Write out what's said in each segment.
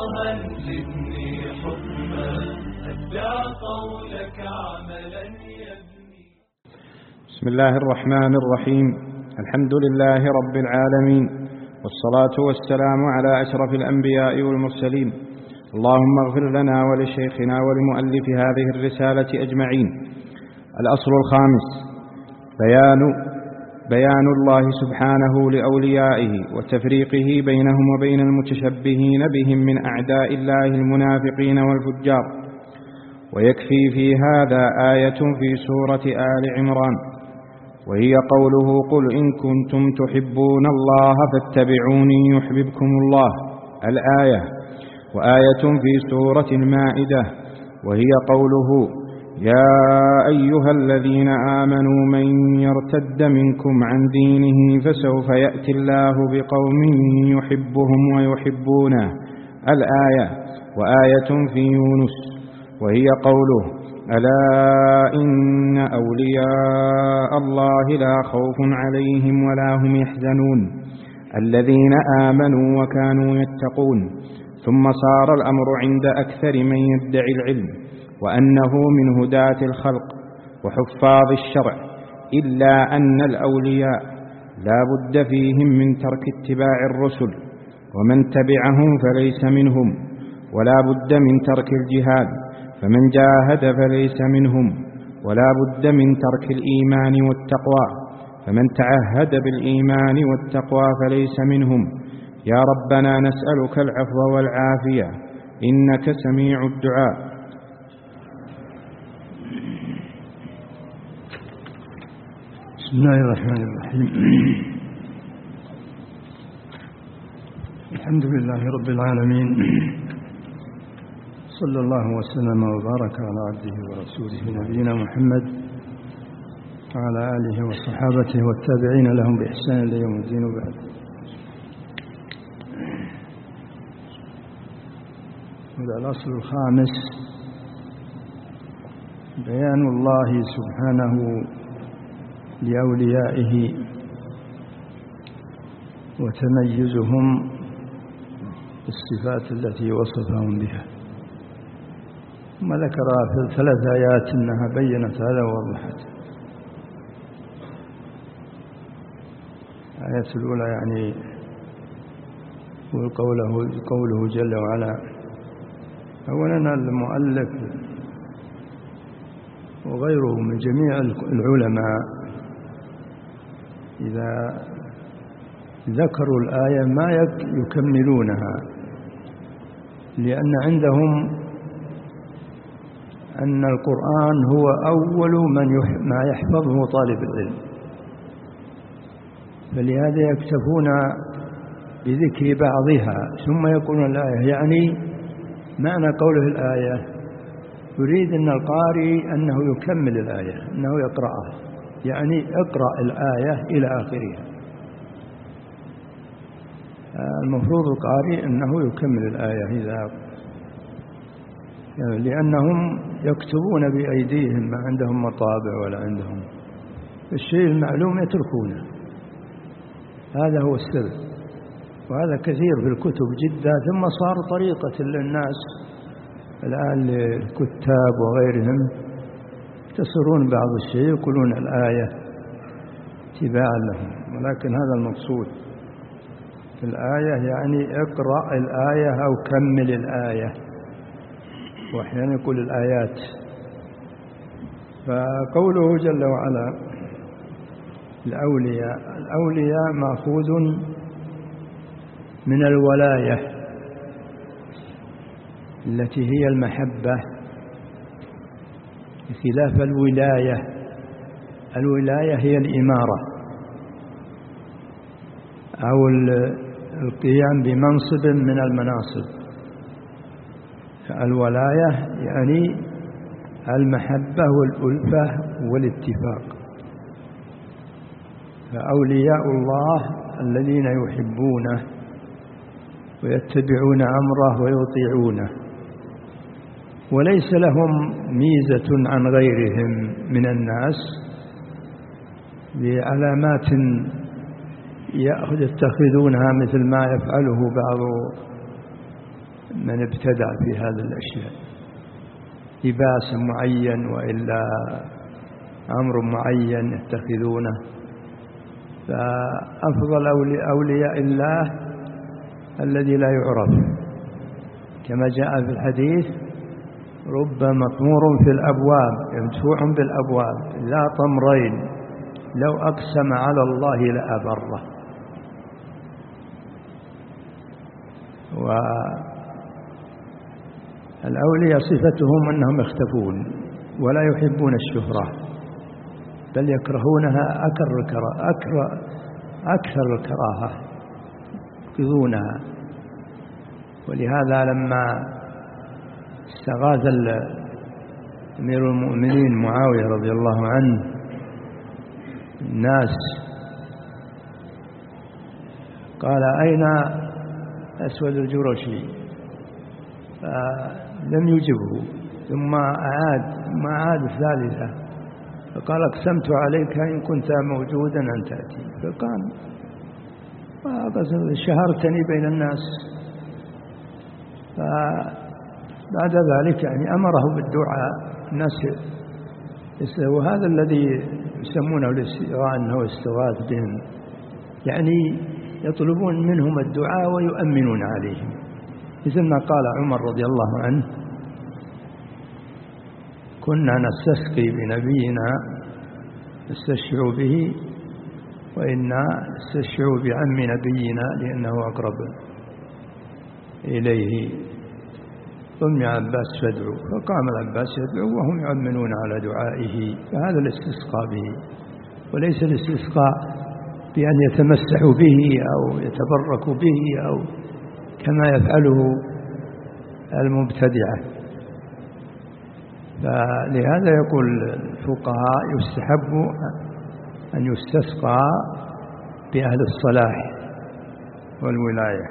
زدني حكما أتبع قولك عملا يبني. بسم الله الرحمن الرحيم. الحمد لله رب العالمين، والصلاة والسلام على أشرف الأنبياء والمرسلين. اللهم اغفر لنا ولشيخنا ولمؤلف هذه الرسالة أجمعين. الأصل الخامس: بيان الله سبحانه لأوليائه وتفريقه بينهم وبين المتشبهين بهم من أعداء الله المنافقين والفجار. ويكفي في هذا آية في سورة آل عمران، وهي قوله: قل إن كنتم تحبون الله فاتبعوني يحببكم الله، الآية. وآية في سورة المائدة، وهي قوله: يا أيها الذين آمنوا من يرتد منكم عن دينه فسوف يأتي الله بقوم يحبهم ويحبونه، الآية. وآية في يونس، وهي قوله: ألا إن أولياء الله لا خوف عليهم ولا هم يحزنون الذين آمنوا وكانوا يتقون. ثم صار الأمر عند أكثر من يدعي العلم وأنه من هداة الخلق وحفاظ الشرع، إلا أن الأولياء لا بد فيهم من ترك اتباع الرسل، ومن تبعهم فليس منهم، ولا بد من ترك الجهاد، فمن جاهد فليس منهم، ولا بد من ترك الإيمان والتقوى، فمن تعهد بالإيمان والتقوى فليس منهم. يا ربنا نسألك العفو والعافية إنك سميع الدعاء. بسم الله الرحمن الرحيم. الحمد لله رب العالمين، صلى الله وسلم وبارك على عبده ورسوله نبينا محمد وعلى آله وصحابته والتابعين لهم بإحسان إلى يوم الدين. وبعد، هذا الأصل الخامس: بيان الله سبحانه لأوليائه وتميزهم بالصفات التي وصفهم بها. ثم ذكر في 3 آيات أنها بيّنت هذا ووضحت. الآية الأولى يعني قوله جل وعلا: أولا المؤلف وغيره من جميع العلماء إذا ذكروا الآية ما يكملونها، لأن عندهم أن القرآن هو أول ما يحفظه طالب العلم، فلهذا يكتفون بذكر بعضها ثم يقولون الآية. يعني معنى قوله الآية يريد أن القارئ أنه يكمل الآية، أنه يقرأها، يعني اقرأ الآية إلى آخرها. المفروض القارئ أنه يكمل الآية إذا، لأنهم يكتبون بأيديهم، ما عندهم مطابع ولا عندهم الشيء المعلوم يتركونه. هذا هو السر، وهذا كثير في الكتب جدا. ثم صار طريقة للناس الآن للكتاب وغيرهم يختصرون بعض الشيء يقولون الآية اتباعا لهم، ولكن هذا المقصود في الآية، يعني اقرأ الآية أو كمل الآية، وأحيانا يقول الآيات. فقوله جل وعلا الأولياء مأخوذ من الولاية التي هي المحبة، بخلاف الولاية. الولاية هي الإمارة أو القيام بمنصب من المناصب. الولاية يعني المحبة والألفة والاتفاق. فأولياء الله الذين يحبونه ويتبعون أمره ويطيعونه، وليس لهم ميزة عن غيرهم من الناس بعلامات يتخذونها مثل ما يفعله بعض من ابتدع في هذه الأشياء، لباس معين وإلا أمر معين يتخذونه. فأفضل أولياء الله الذي لا يعرف، كما جاء في الحديث: رب مطمور في الأبواب مدفوع بالأبواب ذا طمرين لو أقسم على الله لأبره. والأولياء صفتهم أنهم يختفون ولا يحبون الشهرة، بل يكرهونها أكثر الكراهة، يبغضونها. ولهذا لما استغاث أمير المؤمنين معاوية رضي الله عنه الناس قال: أين أسود الجرشي؟ فلم يجبه، ثم عاد الثالثة فقال: أقسمت عليك إن كنت موجودا أن تأتي. فقال: شهرتني بين الناس. فبعد ذلك يعني أمره بالدعاء. الناس وهذا الذي يسمونه الاستغاثة، أنه استغاث بهم، يعني يطلبون منهم الدعاء ويؤمنون عليهم، مثل ما قال عمر رضي الله عنه: كنا نستسقي بنبينا نستشفع به، وإنا نستشفع بعم نبينا لأنه أقرب إليه. قم يا عباس فادعوا. فقام العباس يدعو وهم يؤمنون على دعائه. فهذا الاستسقاء به، وليس الاستسقاء بأن يتمسحوا به أو يتبركوا به أو كما يفعله المبتدعة. فلهذا يقول الفقهاء: يستحب أن يستسقى بأهل الصلاح والولاية.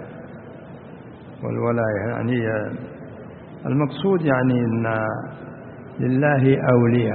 يعني المقصود يعني أن لله أولياء.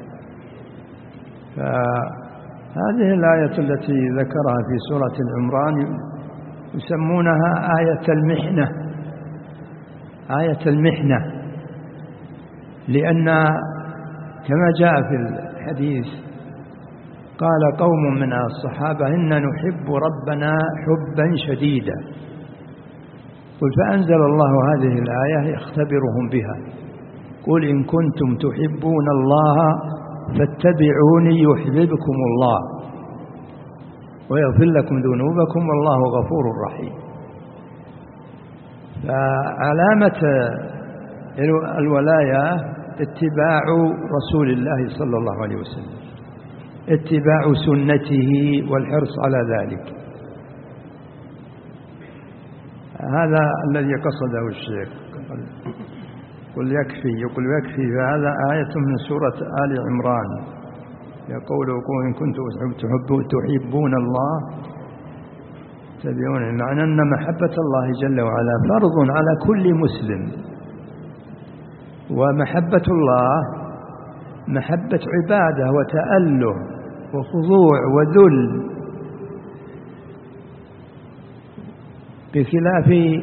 فهذه الآية التي ذكرها في سورة العمران يسمونها آية المحنة. آية المحنة، لأن كما جاء في الحديث قال قوم من الصحابة: إنا نحب ربنا حبا شديدا. قل: فأنزل الله هذه الآية يختبرهم بها: قل إن كنتم تحبون الله فاتبعوني يحببكم الله ويغفر لكم ذنوبكم والله غفور رحيم. فعلامة الولاية اتباع رسول الله صلى الله عليه وسلم، اتباع سنته والحرص على ذلك. هذا الذي قصده الشيخ. يقول يكفي. فهذا آية من سورة آل عمران، يقول: إن كنتم تحبون الله تبعون. معنى أن محبة الله جل وعلا فرض على كل مسلم، ومحبة الله محبة عبادة وتأله وخضوع وذل، بخلاف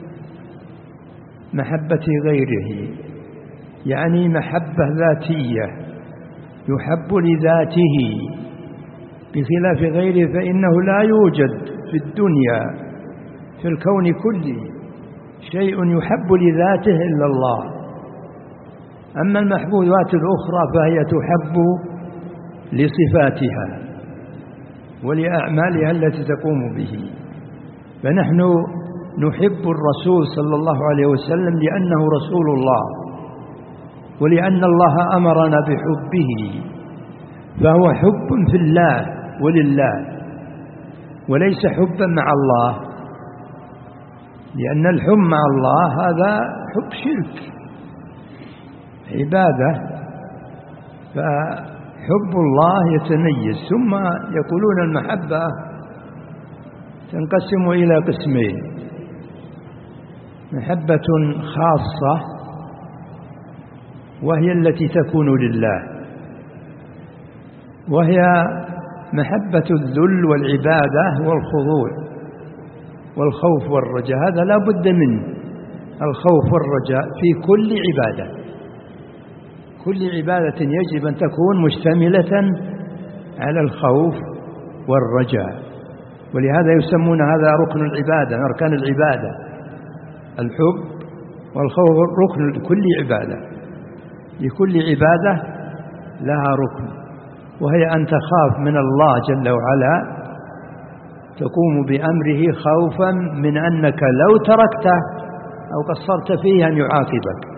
محبة غيره، يعني محبة ذاتية يحب لذاته، بخلاف غيره فإنه لا يوجد في الدنيا في الكون كله شيء يحب لذاته إلا الله. أما المحبوبات الأخرى فهي تحب لصفاتها ولأعمالها التي تقوم به. فنحن نحب الرسول صلى الله عليه وسلم لأنه رسول الله، ولأن الله أمرنا بحبه، فهو حب في الله ولله، وليس حبا مع الله، لأن الحب مع الله هذا حب شرك عبادة. فحب الله يتميز. ثم يقولون المحبة تنقسم إلى قسمين: محبة خاصة وهي التي تكون لله، وهي محبة الذل والعبادة والخضوع والخوف والرجاء، هذا لا بد منه، الخوف والرجاء في كل عبادة. كل عبادة يجب أن تكون مشتملة على الخوف والرجاء، ولهذا يسمون هذا ركن العبادة، أركان العبادة. الحب والخوف ركن لكل عبادة، لكل عبادة لها ركن، وهي أن تخاف من الله جل وعلا، تقوم بأمره خوفا من أنك لو تركته أو قصرت فيه أن يعاقبك،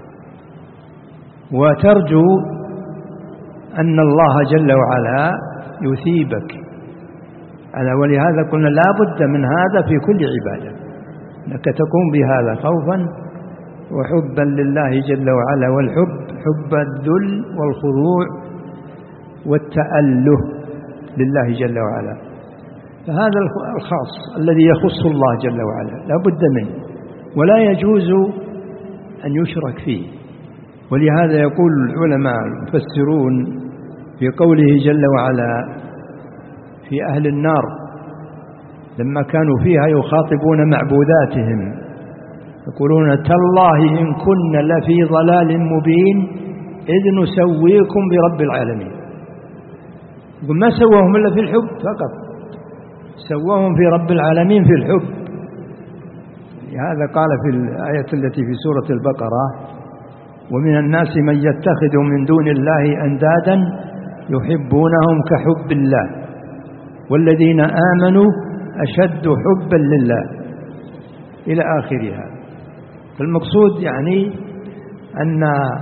وترجو أن الله جل وعلا يثيبك. ولهذا قلنا لا بد من هذا في كل عبادة، أنك تقوم بهذا خوفا وحبا لله جل وعلا، والحب حب الذل والخضوع والتأله لله جل وعلا. فهذا الخاص الذي يخص الله جل وعلا لا بد منه، ولا يجوز أن يشرك فيه. ولهذا يقول العلماء المفسرون في قوله جل وعلا في أهل النار لما كانوا فيها يخاطبون معبوداتهم يقولون تالله إن كنا لفي ضلال مبين إذ نسويكم برب العالمين. يقول ما سواهم إلا في الحب فقط، سواهم في رب العالمين في الحب. هذا قال في الآية التي في سورة البقرة ومن الناس من يتخذ من دون الله أندادا يحبونهم كحب الله والذين آمنوا أشد حبا لله إلى آخرها. فالمقصود يعني أن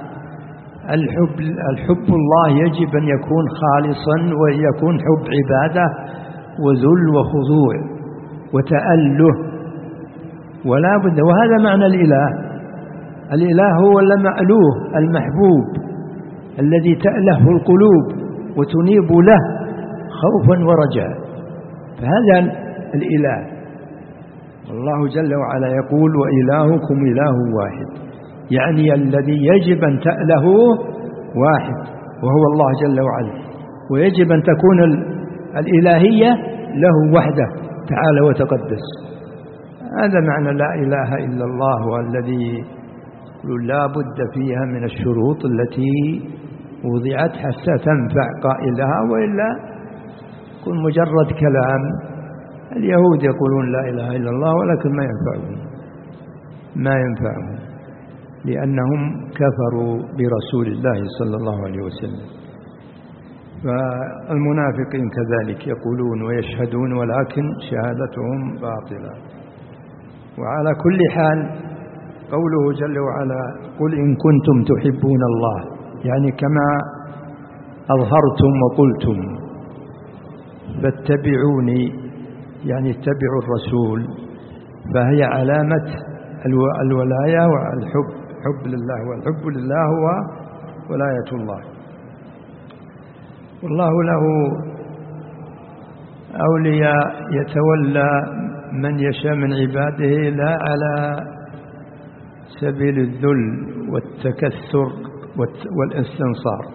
الحب الله يجب أن يكون خالصا، ويكون حب عبادة وذل وخضوع وتأله، ولا بد. وهذا معنى الإله. الإله هو المألوه المحبوب الذي تأله القلوب وتنيب له خوفا ورجاء، فهذا الإله. الله جل وعلا يقول وإلهكم إله واحد، يعني الذي يجب أن تألهه واحد وهو الله جل وعلا، ويجب أن تكون الإلهية له وحده تعالى وتقدس. هذا معنى لا إله إلا الله، والذي لا بد فيها من الشروط التي وضعت حتى تنفع قائلها، وإلا يكون مجرد كلام. اليهود يقولون لا إله إلا الله ولكن ما ينفعهم لأنهم كفروا برسول الله صلى الله عليه وسلم. فالمنافقين كذلك يقولون ويشهدون ولكن شهادتهم باطلة. وعلى كل حال قوله جل وعلا قل إن كنتم تحبون الله، يعني كما أظهرتم وقلتم فاتبعوني، يعني اتبعوا الرسول، فهي علامة الولاية والحب، حب لله، والحب لله هو ولاية الله. والله له أولياء يتولى من يشاء من عباده، لا على سبيل الذل والتكثر والاستنصار،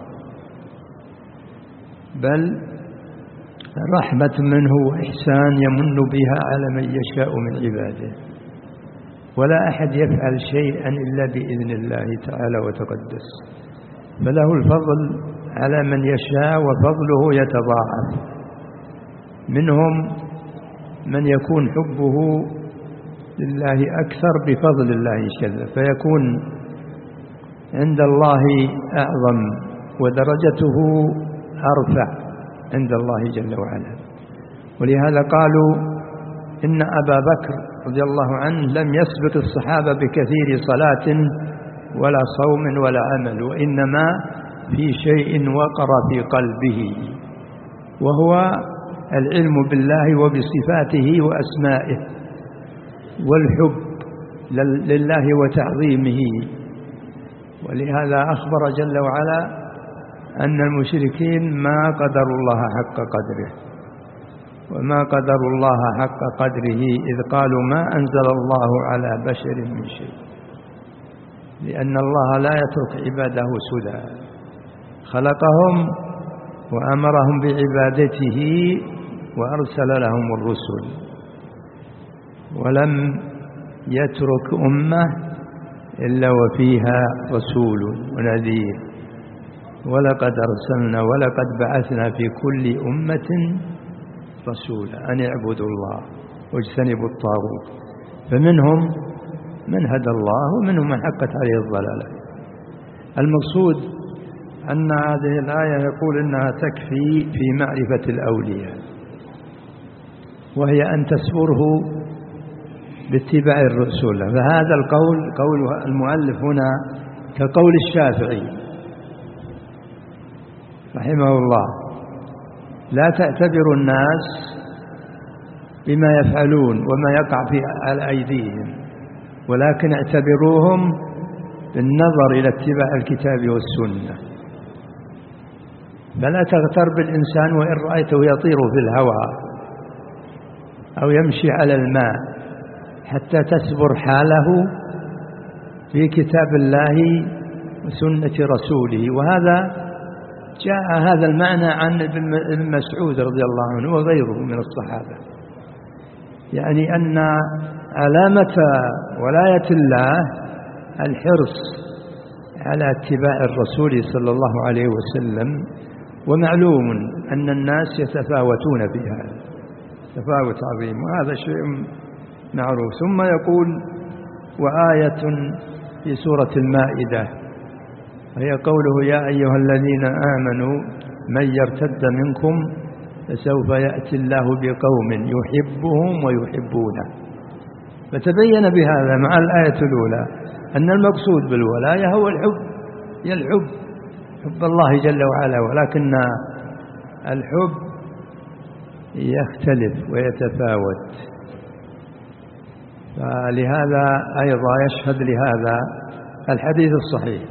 بل رحمة منه وإحسان يمن بها على من يشاء من عباده. ولا أحد يفعل شيئا إلا بإذن الله تعالى وتقدس، فله الفضل على من يشاء وفضله يتضاعف. منهم من يكون حبه لله أكثر بفضل الله جل، فيكون عند الله أعظم ودرجته أرفع عند الله جل وعلا. ولهذا قالوا إن أبا بكر رضي الله عنه لم يسبق الصحابة بكثير صلاة ولا صوم ولا عمل، وإنما في شيء وقر في قلبه، وهو العلم بالله وبصفاته وأسمائه والحب لله وتعظيمه. ولهذا أخبر جل وعلا أن المشركين ما قدروا الله حق قدره، وما قدروا الله حق قدره إذ قالوا ما أنزل الله على بشر من شيء، لأن الله لا يترك عباده سدى، خلقهم وأمرهم بعبادته وأرسل لهم الرسل، ولم يترك أمة إلا وفيها رسول ونذير، ولقد أرسلنا ولقد بعثنا في كل أمة رسولا أن اعبدوا الله واجتنبوا الطاغوت، فمنهم من هدى الله ومنهم من حقت عليه الضلالة. المقصود أن هذه الآية يقول إنها تكفي في معرفة الأولياء، وهي أن تسبره باتباع الرسول. فهذا القول قول المؤلف هنا كقول الشافعي رحمه الله: لا تعتبر الناس بما يفعلون وما يقع على أيديهم، ولكن اعتبروهم بالنظر إلى اتباع الكتاب والسنة. فلا تغتر بالإنسان وإن رأيته يطير في الهواء أو يمشي على الماء حتى تسبر حاله في كتاب الله وسنة رسوله. وهذا جاء هذا المعنى عن ابن مسعود رضي الله عنه وغيره من الصحابة، يعني أن علامة ولاية الله الحرص على اتباع الرسول صلى الله عليه وسلم، ومعلوم أن الناس يتفاوتون في هذا تفاوت عظيم، وهذا شيء معروف. ثم يقول: وآية في سورة المائدة، وهي قوله: يا أيها الذين آمنوا من يرتد منكم فسوف يأتي الله بقوم يحبهم ويحبونه. فتبين بهذا مع الآية الأولى أن المقصود بالولاية هو الحب، حب الله جل وعلا، ولكن الحب يختلف ويتفاوت. فلهذا أيضا يشهد لهذا الحديث الصحيح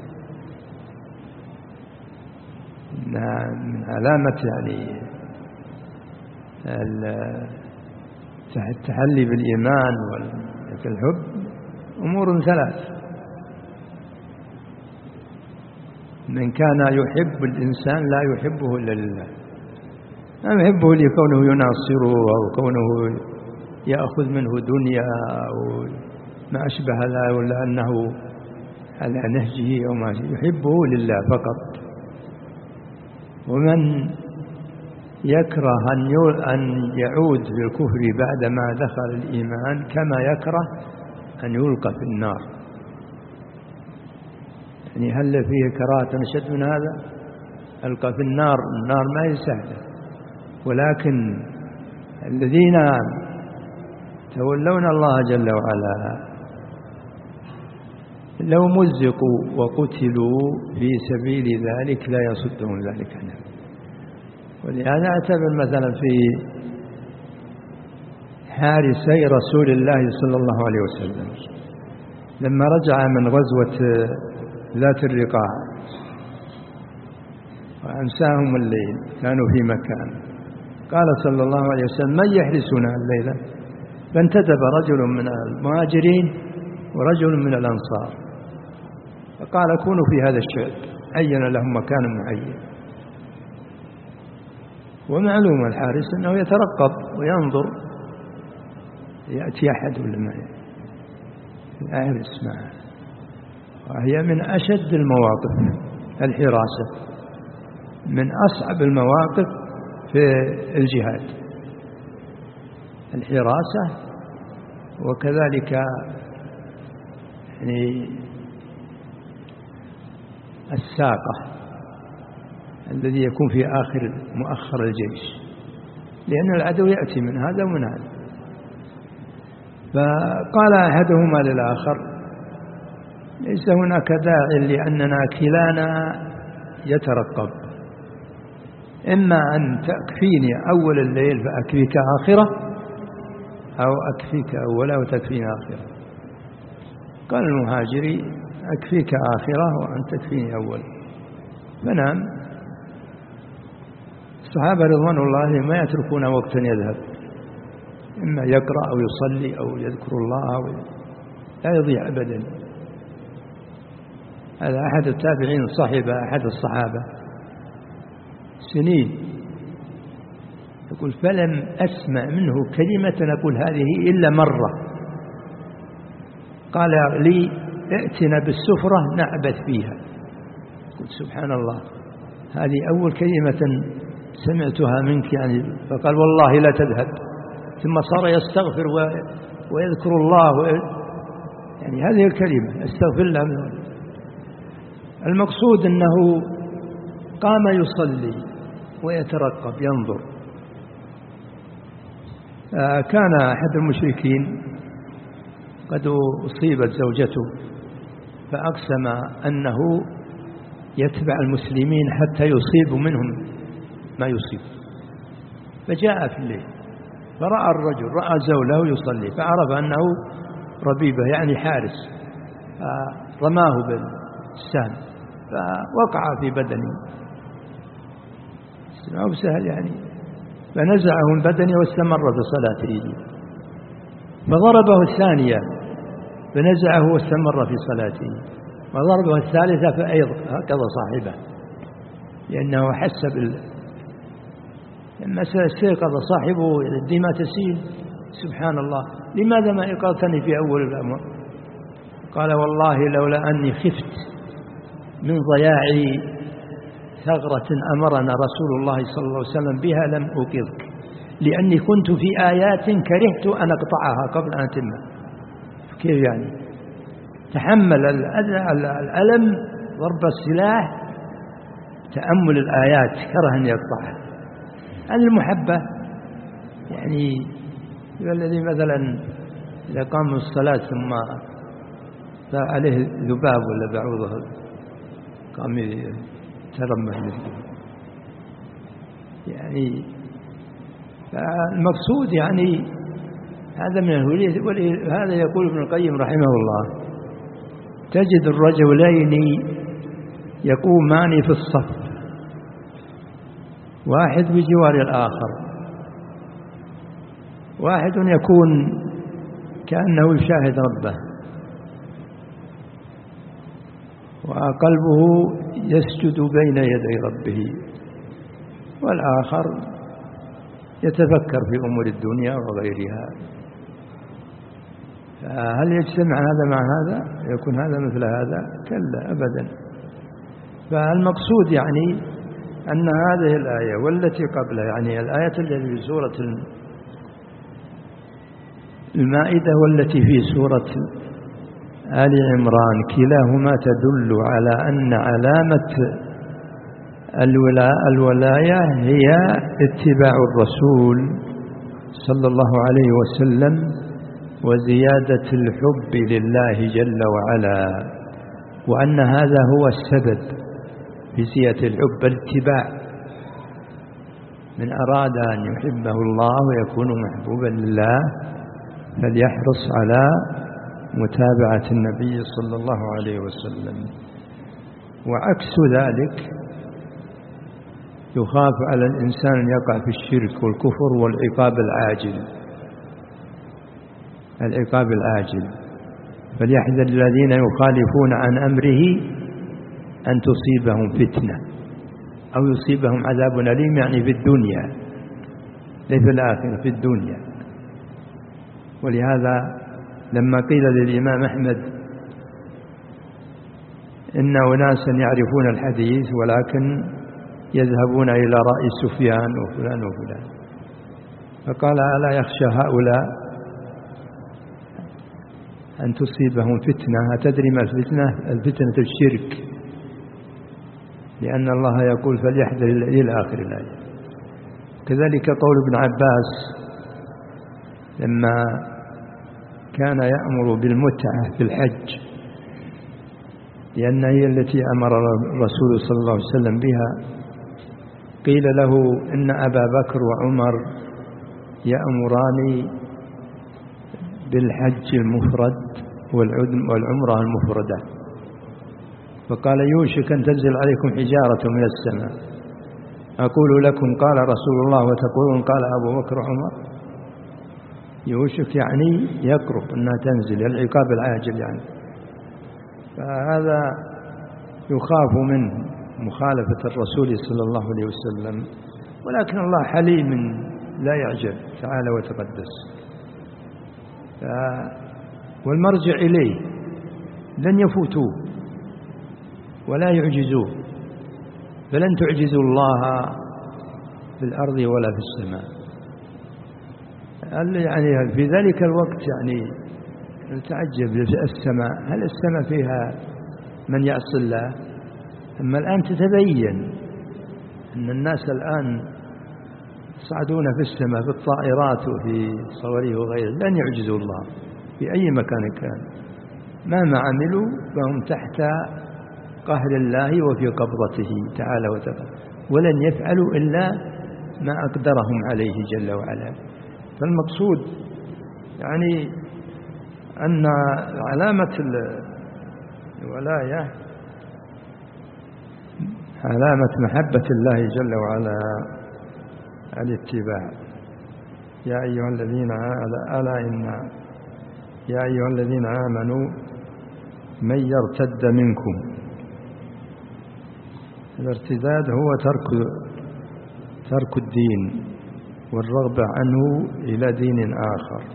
من علامة يعني التحلي بالإيمان والحب أمور ثلاث: من كان يحب الإنسان لا يحبه إلا لله، لا يحبه لكونه يناصره أو كونه يأخذ منه دنيا أو ما أشبه ذلك، ولا أنه على نهجه أو ما يحبه لله فقط. ومن يكره أن يعود بالكفر بعدما دخل الإيمان كما يكره أن يلقى في النار. يعني هل فيه كراهة أشد من هذا؟ ألقى في النار ما هي سهلة، ولكن الذين تولون الله جل وعلا لو مزقوا وقتلوا في سبيل ذلك لا يصدهم ذلك عنه. ولهذا اعتبر مثلا في حارسي رسول الله صلى الله عليه وسلم لما رجع من غزوة ذات الرقاع وأمساهم الليل، كانوا في مكان، قال صلى الله عليه وسلم: من يحرسنا الليلة؟ فانتدب رجل من المهاجرين ورجل من الأنصار، فقال: كونوا في هذا الشعب، عين لهم مكان معين. ومعلوم الحارس أنه يترقب وينظر يأتي أحد ولا ما يحرس معه، وهي من أشد المواقف الحراسة، من أصعب المواقف في الجهاد الحراسة. وكذلك يعني الساقة الذي يكون في مؤخر الجيش، لأن العدو يأتي من هذا ومن هذا. فقال أحدهما للآخر: ليس هناك داع لأننا كلانا يترقب، إما أن تكفيني أول الليل فأكفيك آخرة، أو أكفيك أولا وتكفيني آخرة. قال المهاجري: أكفيك آخرة وأن تكفيني أولا. فنام. الصحابة رضوان الله ما يتركون وقتا يذهب، إما يقرأ أو يصلي أو يذكر الله أو لا يضيع أبدا. هذا أحد التابعين صاحب أحد الصحابة سنين، يقول: فلم أسمع منه كلمة أقول هذه إلا مرة. قال لي: ائتنا بالسفرة نعبث فيها. قلت سبحان الله، هذه أول كلمة سمعتها منك يعني. فقال والله لا تذهب. ثم صار يستغفر ويذكر الله يعني هذه الكلمة استغفر الله منه. المقصود أنه قام يصلي ويترقب ينظر. كان أحد المشركين قد أصيبت زوجته فأقسم أنه يتبع المسلمين حتى يصيب منهم ما يصيب. فجاء في الليل فرأى الرجل رأى زوله يصلي فعرف أنه ربيبة يعني حارس، رماه بالسهم فوقع في بدنه. ما سهل يعني. فنزعه من بدنه واستمر بصلاته. فضربه الثانية فنزعه واستمر في صلاته. وضربه الثالثة فأيقظ صاحبه لأنه حس لما استيقظ صاحبه الدماء تسيل. سبحان الله، لماذا ما أيقظتني في أول الأمر؟ قال والله لولا أني خفت من ضياع ثغرة أمرنا رسول الله صلى الله عليه وسلم بها لم أوقظك، لأني كنت في آيات كرهت أن أقطعها قبل أن أتم. كيف يعني؟ تحمل الألم ضرب السلاح، تأمل الآيات كره أن يقطعها. المحبة يعني الذي مثلا إذا قام من الصلاة ثم عليه ذباب ولا بعوضة قام يترمه يعني. المقصود يعني هذا من الهولية. وهذا يقول ابن القيم رحمه الله تجد الرجلين يقومان في الصف واحد بجوار الآخر، واحد يكون كأنه يشاهد ربه وقلبه يسجد بين يدي ربه، والآخر يتفكر في أمور الدنيا وغيرها. فهل يجتمع هذا مع هذا؟ يكون هذا مثل هذا؟ كلا أبدا. فالمقصود يعني أن هذه الآية والتي قبلها يعني الآية التي في سورة المائدة والتي في سورة آل عمران كلاهما تدل على أن علامة الولاية هي اتباع الرسول صلى الله عليه وسلم وزيادة الحب لله جل وعلا، وأن هذا هو السبب في زيادة الحب الاتباع. من أراد أن يحبه الله ويكون محبوبا لله فليحرص على متابعة النبي صلى الله عليه وسلم. وعكس ذلك يخاف على الإنسان أن يقع في الشرك والكفر والعقاب العاجل. العقاب العاجل، فليحذر الذين يخالفون عن أمره أن تصيبهم فتنة أو يصيبهم عذاب أليم، يعني في الدنيا لا في الآخرة، في الدنيا. ولهذا لما قيل للإمام أحمد إن أناسا يعرفون الحديث ولكن يذهبون إلى رأي سفيان وفلان وفلان، فقال ألا يخشى هؤلاء أن تصيبهم فتنة؟ أتدري ما الفتنة؟ الفتنة الشرك، لأن الله يقول فليحذر إلى آخر الآية. كذلك قول ابن عباس لما كان يأمر بالمتعة في الحج، لأن هي التي أمر الرسول صلى الله عليه وسلم بها، قيل له إن أبا بكر وعمر يأمران بالحج المفرد والعمرة المفردة، فقال يوشك أن تنزل عليكم حجارة من السماء. أقول لكم قال رسول الله وتقولون قال أبو بكر وعمر. يوشك يعني يقرب أنها تنزل، العقاب العاجل يعني. فهذا يخاف منه مخالفة الرسول صلى الله عليه وسلم، ولكن الله حليم لا يعجب تعالى وتقدس. والمرجع إليه لن يفوتوه ولا يعجزوه، فلن تعجزوا الله في الأرض ولا في السماء. يعني في ذلك الوقت يعني نتعجب السماء، هل السماء فيها من يعصي الله؟ أما الآن تتبين أن الناس الآن يصعدون في السماء في الطائرات وفي صواريخ وغيره، لن يعجزوا الله في أي مكان كان، مهما عملوا فهم تحت قهر الله وفي قبضته تعالى وتعالى، ولن يفعلوا إلا ما أقدرهم عليه جل وعلا. فالمقصود يعني أن علامة الولاية علامة محبة الله جل وعلا الاتباع. يا أيها الذين آمنوا من يرتد منكم. الارتداد هو ترك الدين والرغبة عنه إلى دين آخر،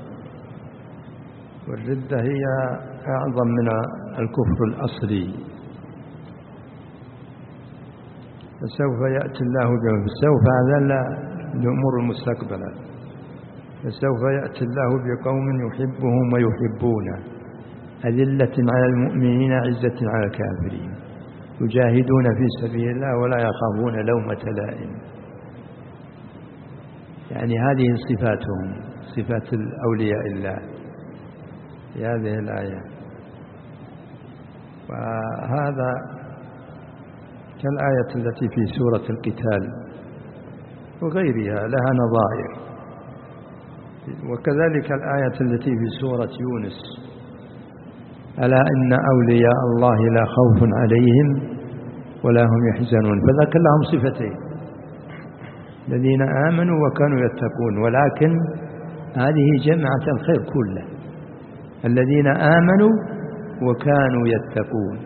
والردة هي أعظم من الكفر الأصلي. فسوف يأتي الله سوف هذا الأمور المستقبلة، فسوف يأتي الله بقوم يحبهم ويحبونه أذلة على المؤمنين عزة على الكافرين يجاهدون في سبيل الله ولا يخافون لومة لائم. يعني هذه صفاتهم، صفات الأولياء الله في هذه الآية. وهذا كالآية التي في سورة القتال وغيرها لها نظائر، وكذلك الآية التي في سورة يونس ألا إن أولياء الله لا خوف عليهم ولا هم يحزنون، فذكر لهم صفتين: الذين آمنوا وكانوا يتقون، ولكن هذه جمعت الخير كله، الذين آمنوا وكانوا يتقون.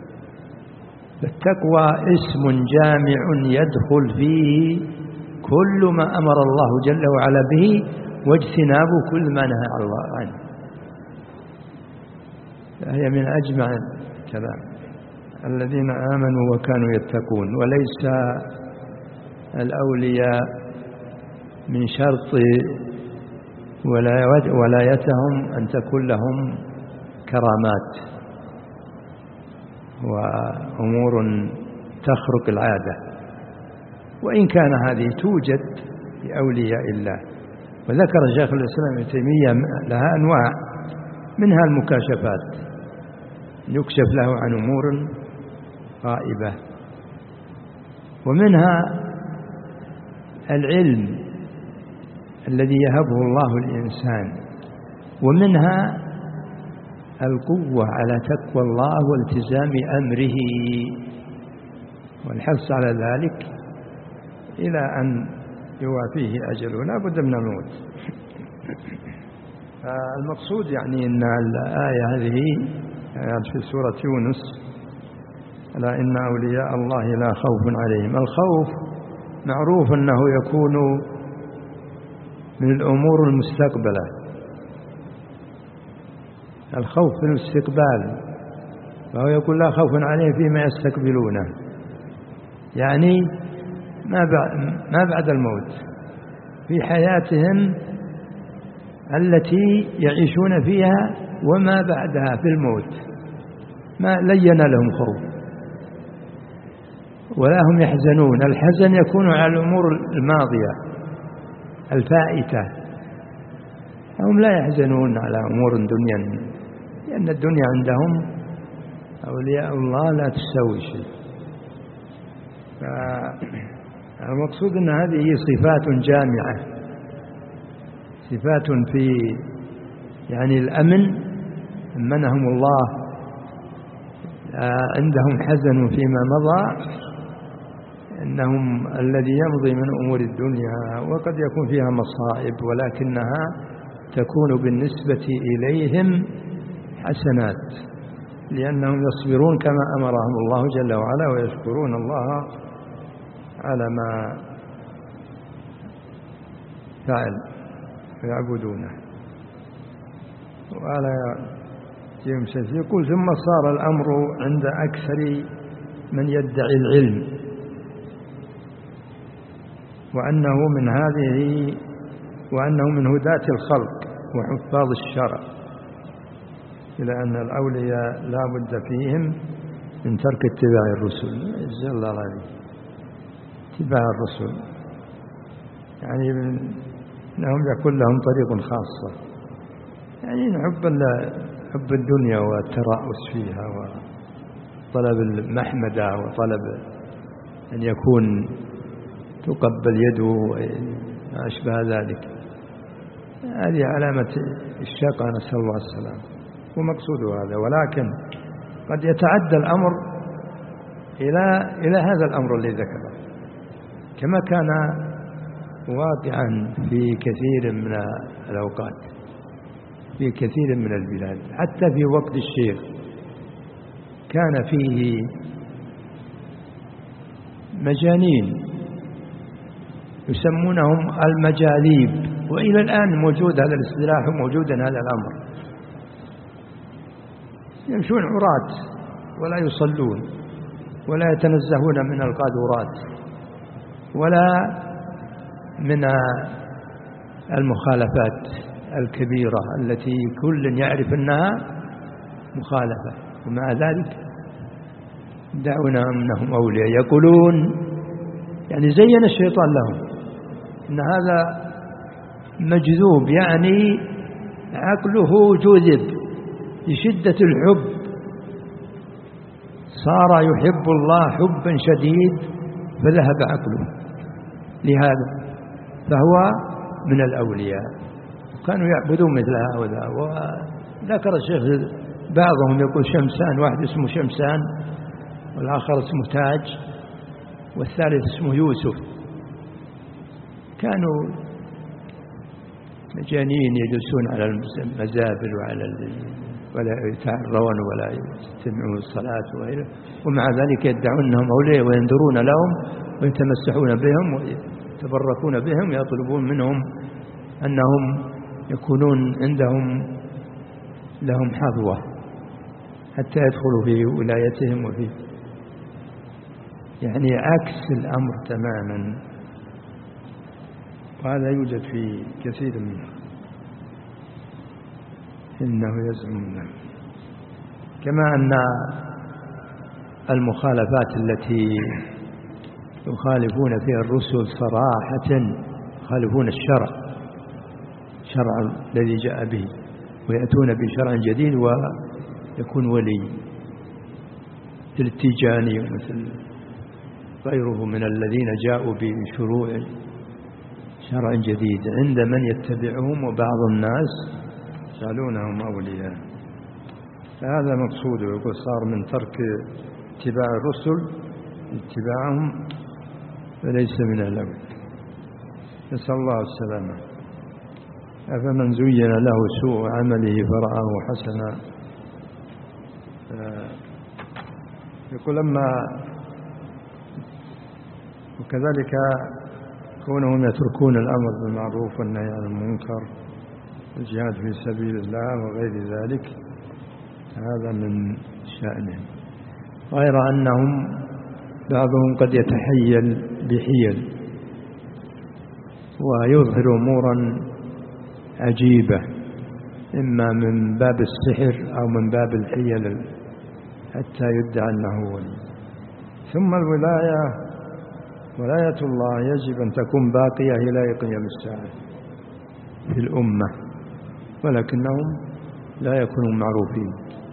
التقوى اسم جامع يدخل فيه كل ما أمر الله جل وعلا به واجتناب كل ما نهى الله عنه، فهي من أجمع الكلام. الذين آمنوا وكانوا يتقون، وليس الأولياء من شرط ولايتهم أن تكون لهم كرامات وأمور تخرق العادة، وإن كان هذه توجد لأولياء الله. وذكر شيخ الإسلام ابن تيمية لها أنواع، منها المكاشفات، يكشف له عن أمور غائبة، ومنها العلم الذي يهبه الله الإنسان، ومنها القوة على تقوى الله والتزام أمره والحرص على ذلك إلى أن يوافيه أجله، لا بد من الموت. المقصود يعني أن الآية هذه في سورة يونس ألا إن أولياء الله لا خوف عليهم. الخوف معروف أنه يكون من الأمور المستقبلة، الخوف في الاستقبال، فهو يقول لا خوف عليهم فيما يستقبلونه، يعني ما بعد الموت، في حياتهم التي يعيشون فيها وما بعدها في الموت، ما لين لهم خوف ولا هم يحزنون. الحزن يكون على الأمور الماضية الفائتة، هم لا يحزنون على أمور الدنيا، لأن الدنيا عندهم أولياء الله لا تساوي شيء. فالمقصود أن هذه صفات جامعة، صفات في يعني الأمن، أمنهم الله، عندهم حزن فيما مضى، إنهم الذي يمضي من أمور الدنيا وقد يكون فيها مصائب، ولكنها تكون بالنسبة إليهم حسنات، لأنهم يصبرون كما أمرهم الله جل وعلا، ويشكرون الله على ما فعل ويعبدونه. وعلى يقول ثم صار الأمر عند أكثر من يدعي العلم وأنه من هداة الخلق وحفاظ الشرع، إلى أن الأولياء لا بد فيهم من ترك اتباع الرسل. جزا الله عليه اتباع الرسل، يعني أنهم يكون لهم طريق خاصة، يعني حب الدنيا والترأس فيها وطلب المحمدة وطلب أن يكون تقبل يده وما أشبه ذلك، هذه علامة الشقاء، نسأل الله السلام، ومقصود هذا. ولكن قد يتعدى الأمر إلى هذا الأمر الذي ذكره، كما كان واقعا في كثير من الأوقات في كثير من البلاد. حتى في وقت الشيخ كان فيه مجانين يسمونهم المجاذيب، وإلى الآن موجود هذا الاصطلاح وموجود هذا الأمر، يمشون عراة ولا يصلون ولا يتنزهون من القاذورات ولا من المخالفات الكبيرة التي كل يعرف أنها مخالفة، ومع ذلك دعونا أنهم أولياء. يقولون يعني زين الشيطان لهم أن هذا مجذوب، يعني عقله جذب لشدة الحب، صار يحب الله حبا شديد فذهب عقله لهذا، فهو من الأولياء. كانوا يعبدون مثل هؤلاء. وذكر الشيخ بعضهم يقول شمسان، واحد اسمه شمسان والآخر اسمه تاج والثالث اسمه يوسف، كانوا مجانين يجلسون على المزابل ولا يتعرون ولا يستمعون الصلاة وغيره، ومع ذلك يدعون أنهم أولياء وينذرون لهم ويتمسحون بهم ويتبركون بهم ويطلبون منهم أنهم يكونون عندهم لهم حظوة حتى يدخلوا في ولايتهم وفي، يعني عكس الأمر تماما، وهذا يوجد في كثير منه. إنه يزعم كما أن المخالفات التي يخالفون فيها الرسل صراحة يخالفون الشرع الذي جاء به، ويأتون بشرع جديد ويكون ولي مثل التيجاني ومثل غيره من الذين جاءوا بشروع شرع جديد عند من يتبعهم، وبعض الناس يجعلونهم أولياء. فهذا مقصوده، يقول صار من ترك اتباع الرسل اتباعهم فليس من الأول. نسأل الله السلامة. أفمن زين له سوء عمله فرآه حسنا، يقول وكذلك كونهم يتركون الأمر بالمعروف والنهي عن المنكر والجهاد في سبيل الله وغير ذلك، هذا من شأنهم، غير أنهم بعضهم قد يتحيل بحيل ويظهر أمورا عجيبة، إما من باب السحر أو من باب الحيل حتى يدعى أنه ولي. ثم ولاية الله يجب أن تكون باقية إلى قيام الساعة في الأمة، ولكنهم لا يكونوا معروفين.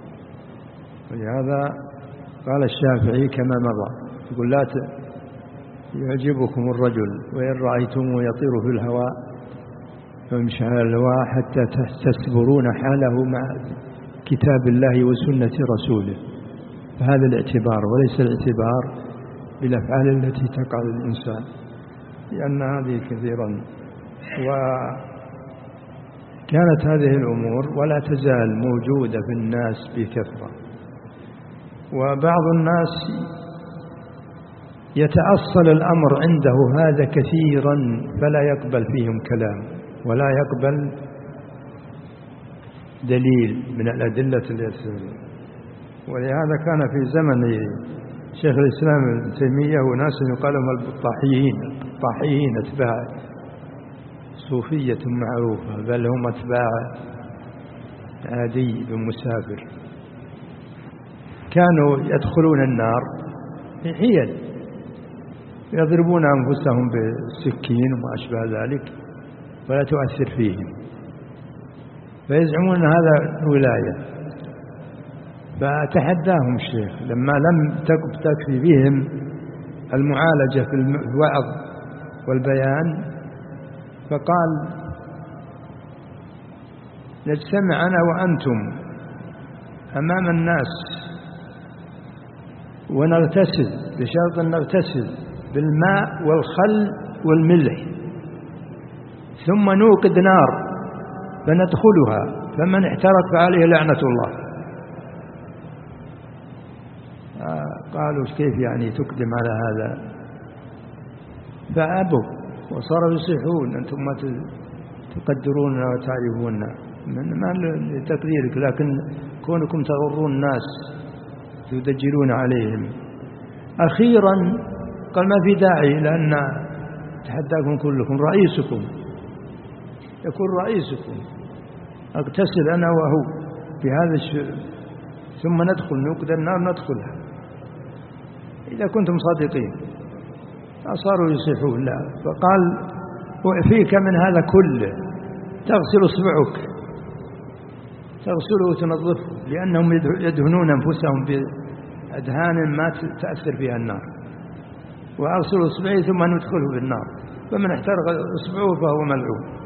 ولهذا قال الشافعي كما مضى، يقول لا يعجبكم الرجل وإن رأيتموه يطير في الهواء ويمشي على الهواء حتى تستسبرون حاله مع كتاب الله وسنة رسوله، فهذا الاعتبار، وليس الاعتبار بالأفعال التي تقع للإنسان، لأن هذه كثيرا. وكانت هذه الأمور ولا تزال موجودة في الناس بكثرة، وبعض الناس يتأصل الأمر عنده هذا كثيرا فلا يقبل فيهم كلام ولا يقبل دليل من الأدلة ولهذا كان في زمن شيخ الإسلام ابن تيمية وناس يقال لهم البطاحيين أتباع صوفية معروفة، بل هم أتباع عادي بن مسافر، كانوا يدخلون النار بحيل، يضربون أنفسهم بالسكين وما أشبه ذلك ولا تؤثر فيهم، فيزعمون أن هذا ولاية. فتحداهم الشيخ لما لم تكفي بهم المعالجة في الوعظ والبيان، فقال نجتمع أنا وأنتم أمام الناس ونغتسل، بشرط أن نغتسل بالماء والخل والملح، ثم نوقد نار فندخلها، فمن احترق فعليه لعنة الله. قالوا كيف يعني تقدم على هذا؟ فأبوا وصاروا يصيحون أنتم ما تقدرون وتعرفون ما لتقديرك، لكن كونكم تغرون الناس تدجلون عليهم. أخيرا قال ما في داعي، لأن تحداكم كلكم رئيسكم، يكون رئيسكم، اغتسل أنا وهو بهذا الشيء ثم ندخل نوقد النار ندخلها إذا كنتم صادقين. فصاروا يصيحون لا، فقال وفيك من هذا كله تغسل اصبعك، تغسله وتنظفه، لأنهم يدهنون أنفسهم بأدهان ما تأثر فيها النار، وأغسل اصبعي ثم ندخله بالنار، فمن احترق اصبعه فهو ملعون.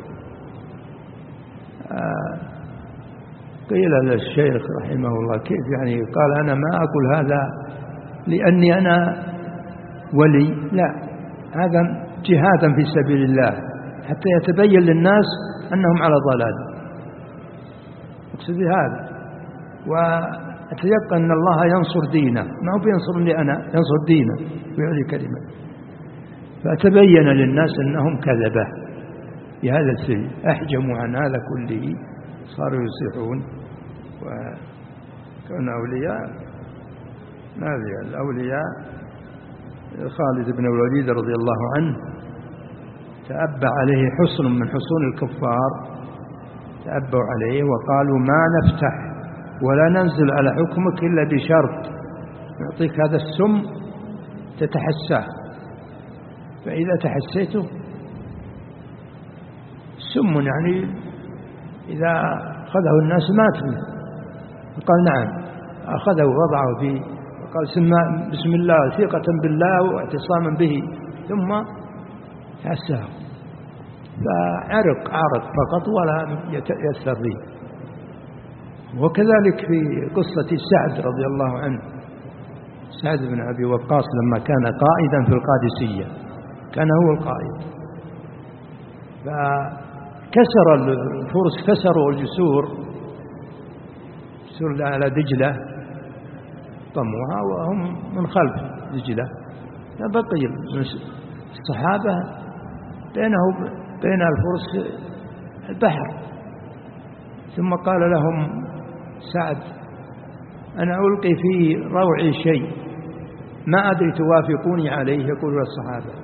قيل للشيخ رحمه الله كيف يعني؟ قال أنا ما أقول هذا لأني أنا ولي، لا، هذا جهادا في سبيل الله حتى يتبين للناس أنهم على ضلال، أقصد هذا، وأتيقن أن الله ينصر دينه، ما هو بينصرني أنا، ينصر دينه ويعلي كلمة. فأتبين للناس أنهم كذبة بهذا السبيل، أحجموا عن هذا كله، صاروا يصيحون وكانوا أولياء. ماذا الأولياء؟ خالد بن الوليد رضي الله عنه تأبى عليه حصن من حصون الكفار، تأبوا عليه وقالوا ما نفتح ولا ننزل على حكمك إلا بشرط، نعطيك هذا السم تتحساه، فإذا تحسيته سم يعني إذا أخذه الناس ماتوا. قال نعم، أخذه ووضعه فيه وقال بسم الله ثقة بالله واعتصاما به، ثم تحساه فعرق فقط ولا يتأثر به. وكذلك في قصة سعد رضي الله عنه، سعد بن أبي وقاص لما كان قائدا في القادسية، كان هو القائد، فكسر الفرس، كسروا الجسور على دجلة، طموها وهم من خلف دجلة، فبقي الصحابة بين الفرس البحر. ثم قال لهم سعد أنا ألقي في روعي شيء ما أدري توافقوني عليه، يقول الصحابة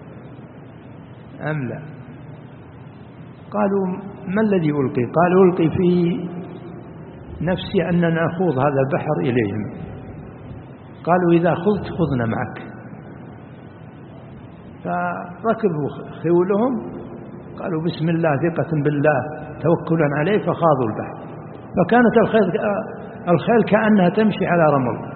أم لا؟ قالوا ما الذي ألقي؟ قال ألقي في نفسي أننا نخوض هذا البحر إليهم. قالوا إذا خذت خذنا معك. فركبوا خيولهم، قالوا بسم الله ثقة بالله توكلا عليه، فخاضوا البحر، فكانت الخيل كأنها تمشي على رمل،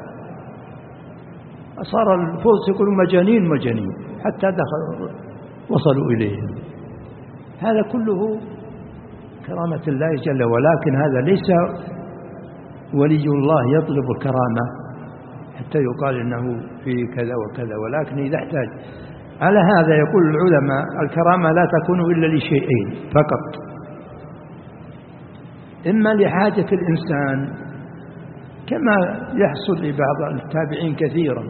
صار الفرس يقولوا مجانين حتى وصلوا إليهم. هذا كله كرامة الله جل، ولكن هذا ليس ولي الله يطلب الكرامة حتى يقال إنه في كذا وكذا، ولكن إذا احتاج على هذا يقول العلماء الكرامة لا تكون إلا لشيئين فقط، إما لحاجة الإنسان كما يحصل لبعض التابعين كثيرا.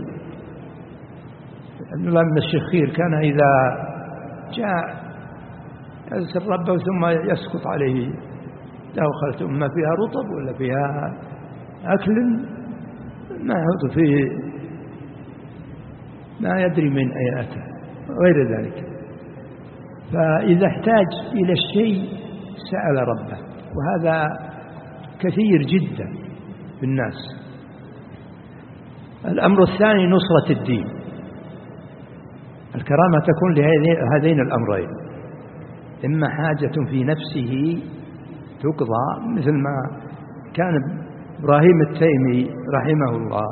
من الشخير كان إذا جاء يذكر ربه ثم يسقط عليه دخلت أمة فيها رطب ولا فيها أكل ما يحط فيه ما يدري من أين أتى غير ذلك. فإذا احتاج إلى الشيء سأل ربه، وهذا كثير جدا في الناس. الأمر الثاني نصرة الدين. الكرامة تكون لهذين الأمرين: إما حاجة في نفسه تقضى، مثل ما كان إبراهيم التيمي رحمه الله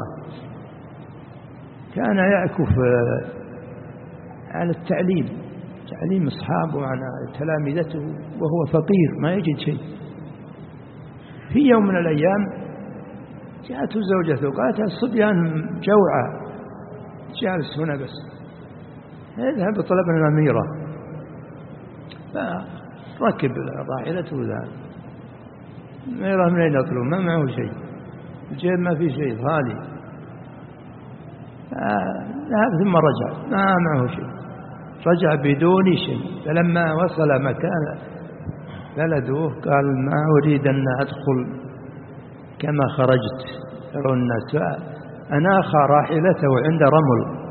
كان يعكف على تعليم أصحابه على تلامذته وهو فقير ما يجد شيء. في يوم من الأيام جاءته زوجته قالت: الصبيان جوعى، جالس هنا بس، اذهب طلب الأميرة. فركب راحلته ذهب. الأميرة من أين يطلب؟ ما معه شيء، الجيب ما في شيء، خالي. ذهب ثم رجع ما معه شيء، رجع بدون شيء. فلما وصل مكان بلده قال: ما أريد أن أدخل كما خرجت، ترى الناس. أناخ راحلته عند رمل،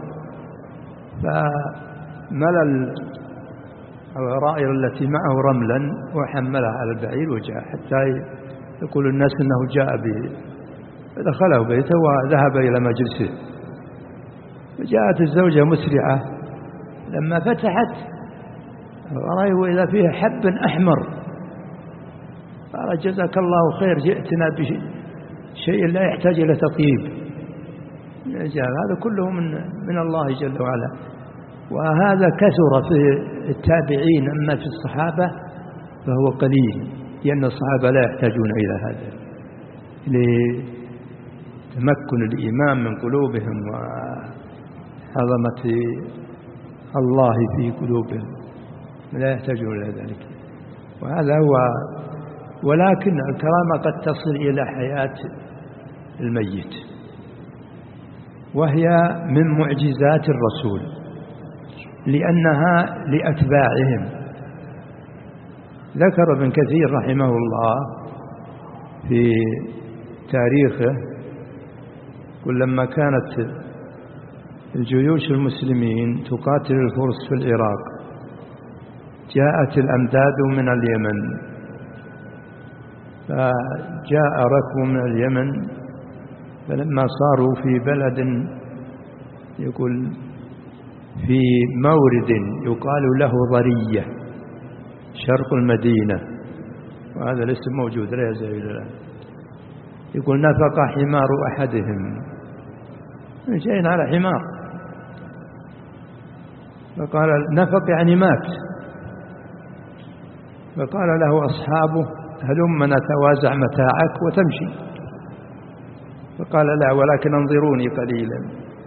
فملى الغرائر التي معه رملا وحملها على البعير وجاء، حتى يقول الناس أنه جاء به. فدخله بيته وذهب إلى مجلسه. فجاءت الزوجة مسرعة، لما فتحت رأيه إذا فيه حب أحمر. قال: جزاك الله خير، جئتنا بشيء لا يحتاج إلى تطيب. هذا كله من الله جل وعلا. وهذا كثر في التابعين، أما في الصحابة فهو قليل، لأن الصحابة لا يحتاجون إلى هذا لتمكن الإيمان من قلوبهم وعظمة الله في قلوبهم، لا يحتاجون إلى ذلك. وهذا هو. ولكن الكرامة قد تصل إلى حياة الميت، وهي من معجزات الرسول، لأنها لأتباعهم. ذكر ابن كثير رحمه الله في تاريخه: لما كانت الجيوش المسلمين تقاتل الفرس في العراق، جاءت الأمداد من اليمن، فجاء ركب من اليمن. فلما صاروا في بلد يقول في مورد يقال له ضرية شرق المدينة، وهذا الاسم موجود لا يزال الآن. يقول: نفق حمار أحدهم، جاءين على حمار، فقال نفق يعني مات. فقال له أصحابه: هلم نتوازع متاعك وتمشي. فقال: لا، ولكن انظروني قليلا.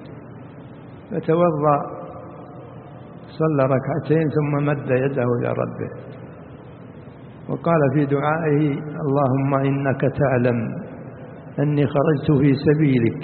فتوضأ، صلى ركعتين، ثم مد يده إلى ربه وقال في دعائه: اللهم إنك تعلم أني خرجت في سبيلك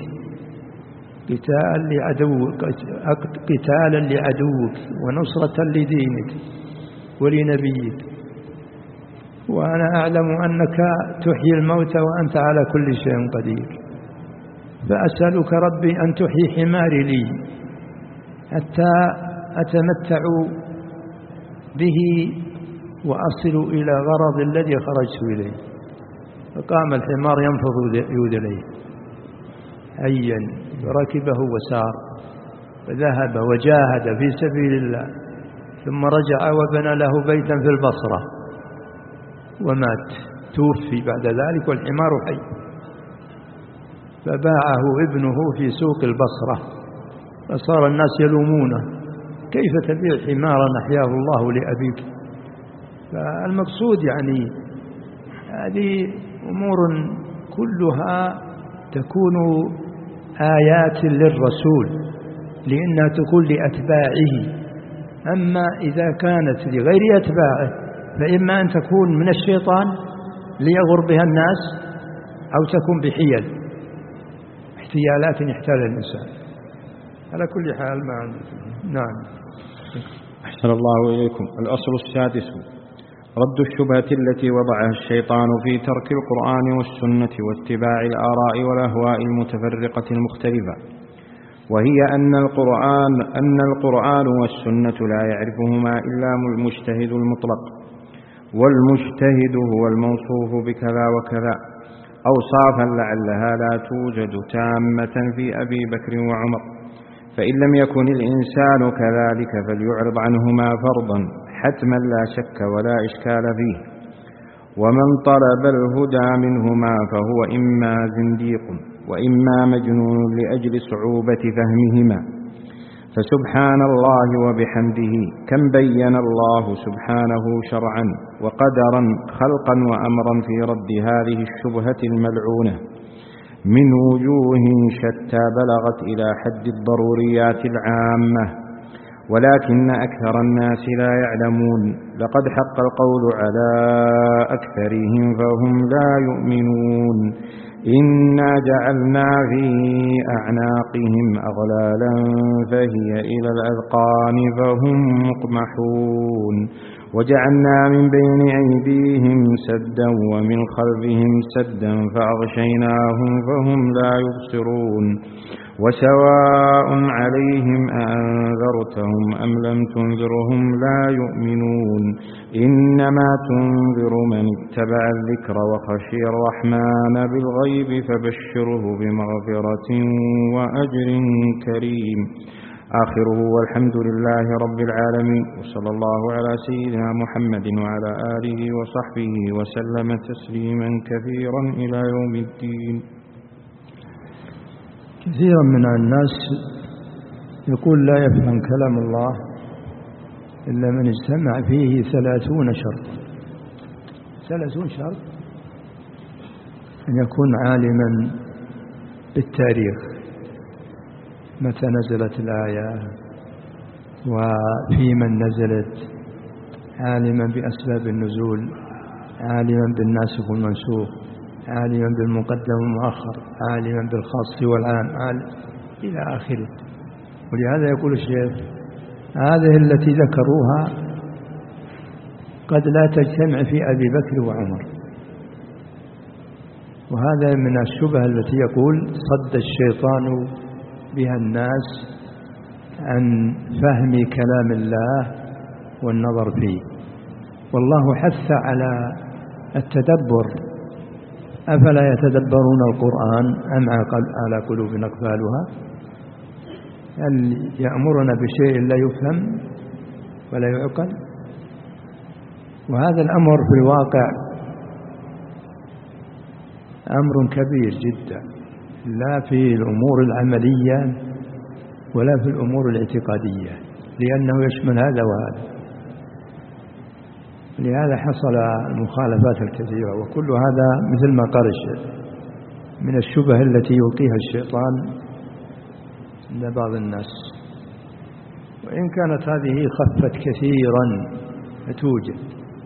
قتالا لعدوك ونصرة لدينك ولنبيك، وأنا أعلم أنك تحيي الموتى وأنت على كل شيء قدير، فأسألك ربي أن تحيي حماري لي حتى أتمتع به وأصل إلى غرض الذي خرجت إليه. فقام الحمار ينفض يذليه هيا، فركبه وسار فذهب وجاهد في سبيل الله، ثم رجع وبنى له بيتا في البصرة ومات، توفي بعد ذلك والحمار حي. فباعه ابنه في سوق البصرة، فصار الناس يلومونه: كيف تبيع حمارا أحياه الله لأبيك؟ فالمقصود يعني هذه أمور كلها تكون آيات للرسول، لأنها تكون لأتباعه. أما إذا كانت لغير أتباعه فإما أن تكون من الشيطان ليغر بها الناس، أو تكون بحيل، احتيالات يحتال الإنسان. على كل حال ما عندي. نعم. أحسن الله إليكم. الأصل السادس: رد الشبهة التي وضعها الشيطان في ترك القرآن والسنة واتباع الآراء والأهواء المتفرقة المختلفة، وهي أن القرآن والسنة لا يعرفهما إلا المجتهد المطلق، والمجتهد هو الموصوف بكذا وكذا، أوصافا لعلها لا توجد تامة في أبي بكر وعمر، فإن لم يكن الإنسان كذلك فليعرض عنهما فرضا حتما لا شك ولا إشكال فيه، ومن طلب الهدى منهما فهو إما زنديق وإما مجنون لأجل صعوبة فهمهما. فسبحان الله وبحمده كم بين الله سبحانه شرعا وقدرا خلقا وأمرا في رد هذه الشبهة الملعونة من وجوه شتى بلغت إلى حد الضروريات العامة، ولكن أكثر الناس لا يعلمون. لقد حق القول على أكثرهم فهم لا يؤمنون. إنا جعلنا في أعناقهم أغلالا فهي إلى الأذقان فهم مقمحون، وجعلنا من بين أيديهم سدا ومن خلفهم سدا فأغشيناهم فهم لا يبصرون. وسواء عليهم أأنذرتهم أم لم تنذرهم لا يؤمنون. إنما تنذر من اتبع الذكر وخشي الرحمن بالغيب فبشره بمغفرة وأجر كريم. آخره والحمد لله رب العالمين، وصلى الله على سيدنا محمد وعلى آله وصحبه وسلم تسليما كثيرا إلى يوم الدين. كثيرا من الناس يقول لا يفهم كلام الله إلا من اجتمع فيه 30 شرط. 30 شرط: أن يكون عالما بالتاريخ، متى نزلت الآية وفي من نزلت، عالما بأسباب النزول، عالما بالناسخ والمنسوخ، عالما بالمقدم والمؤخر، عالما بالخاص والعام، إلى آخره. ولهذا يقول الشيخ: هذه التي ذكروها قد لا تجتمع في أبي بكر وعمر. وهذا من الشبهة التي يقول صد الشيطان بها الناس عن فهم كلام الله والنظر فيه. والله حث على التدبر: أفلا يتدبرون القرآن أم على قلوب أقفالها؟ هل يأمرنا بشيء لا يفهم ولا يعقل؟ وهذا الأمر في الواقع أمر كبير جدا، لا في الأمور العملية ولا في الأمور الاعتقادية، لأنه يشمل هذا وهذا. لهذا حصل المخالفات الكثيرة، وكل هذا مثل ما قال الشيخ من الشبه التي يلقيها الشيطان عند بعض الناس. وإن كانت هذه خفت كثيرا فتوجد.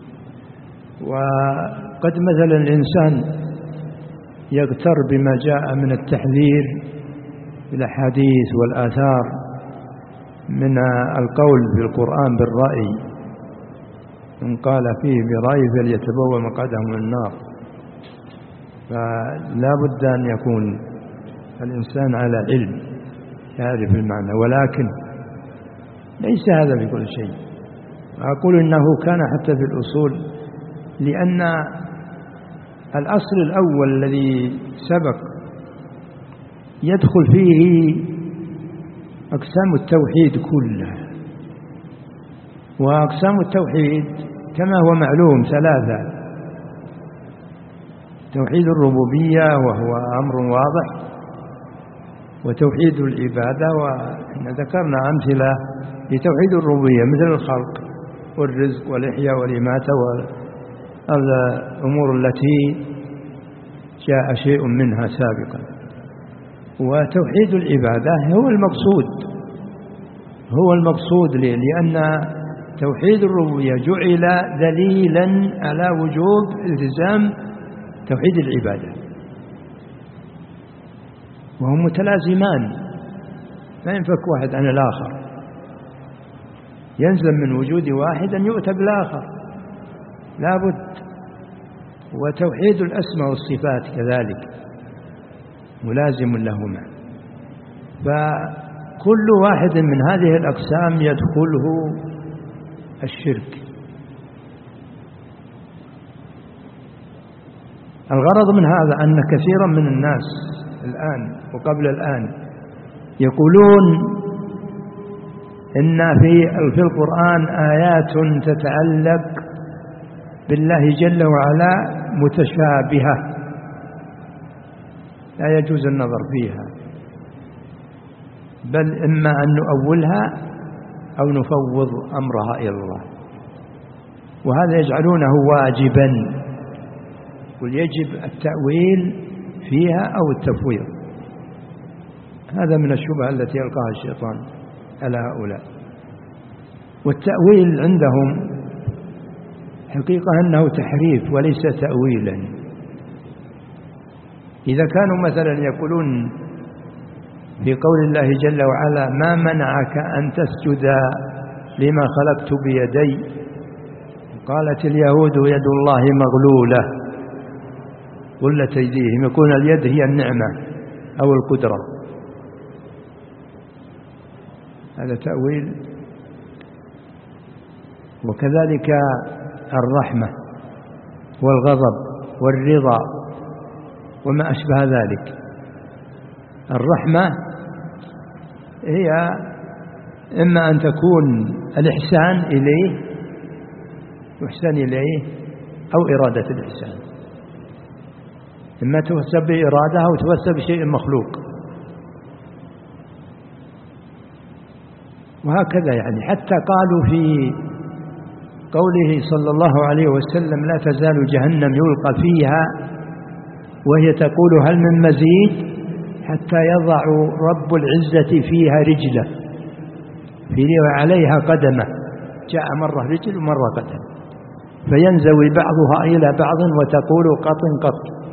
وقد مثلا الإنسان يغتر بما جاء من التحذير بالأحاديث والآثار من القول بالقرآن بالرأي، من قال فيه برأي فليتبوأ مقعده من النار. فلا بد أن يكون الإنسان على علم يعرف المعنى، ولكن ليس هذا بكل شيء. أقول إنه كان حتى في الأصول، لأن الأصل الأول الذي سبق يدخل فيه أقسام التوحيد كلها. وأقسام التوحيد كما هو معلوم 3: توحيد الربوبية وهو أمر واضح، وتوحيد العبادة، وإحنا ذكرنا أمثلة لتوحيد الربوبية مثل الخلق والرزق والإحياء والإماتة والأمور التي جاء شيء منها سابقا. وتوحيد العبادة هو المقصود لأن توحيد الربوبية جعل دليلا على وجوب التزام توحيد العبادة، وهم متلازمان، لا ينفك واحد عن الآخر. يلزم من وجود واحد أن يؤتى بالآخر، لا بد. وتوحيد الأسماء والصفات كذلك ملازم لهما. فكل واحد من هذه الأقسام يدخله الشرك. الغرض من هذا أن كثيرا من الناس الآن وقبل الآن يقولون إن في القرآن آيات تتعلق بالله جل وعلا متشابهة لا يجوز النظر فيها، بل إما أن نؤولها أو نفوض أمرها إلى الله، وهذا يجعلونه واجبا، ويجب التأويل فيها أو التفويض. هذا من الشبهة التي يلقاها الشيطان على هؤلاء. والتأويل عندهم حقيقة أنه تحريف وليس تأويلا. إذا كانوا مثلا يقولون في قول الله جل وعلا ما منعك أن تسجد لما خلقت بيدي، قالت اليهود يد الله مغلولة غلت أيديهم، يكون اليد هي النعمة أو القدرة، هذا تأويل. وكذلك الرحمة والغضب والرضا وما أشبه ذلك. الرحمة هي إما أن تكون الإحسان إليه يحسن إليه أو إرادة الإحسان، إما توسب بإرادة أو توسب بشيء مخلوق، وهكذا يعني. حتى قالوا في قوله صلى الله عليه وسلم لا تزال جهنم يلقى فيها وهي تقول هل من مزيد حتى يضع رب العزة فيها رجله، في عليها قدمه، جاء مرة رجل ومرة قدم، فينزوي بعضها إلى بعض وتقول قط قط.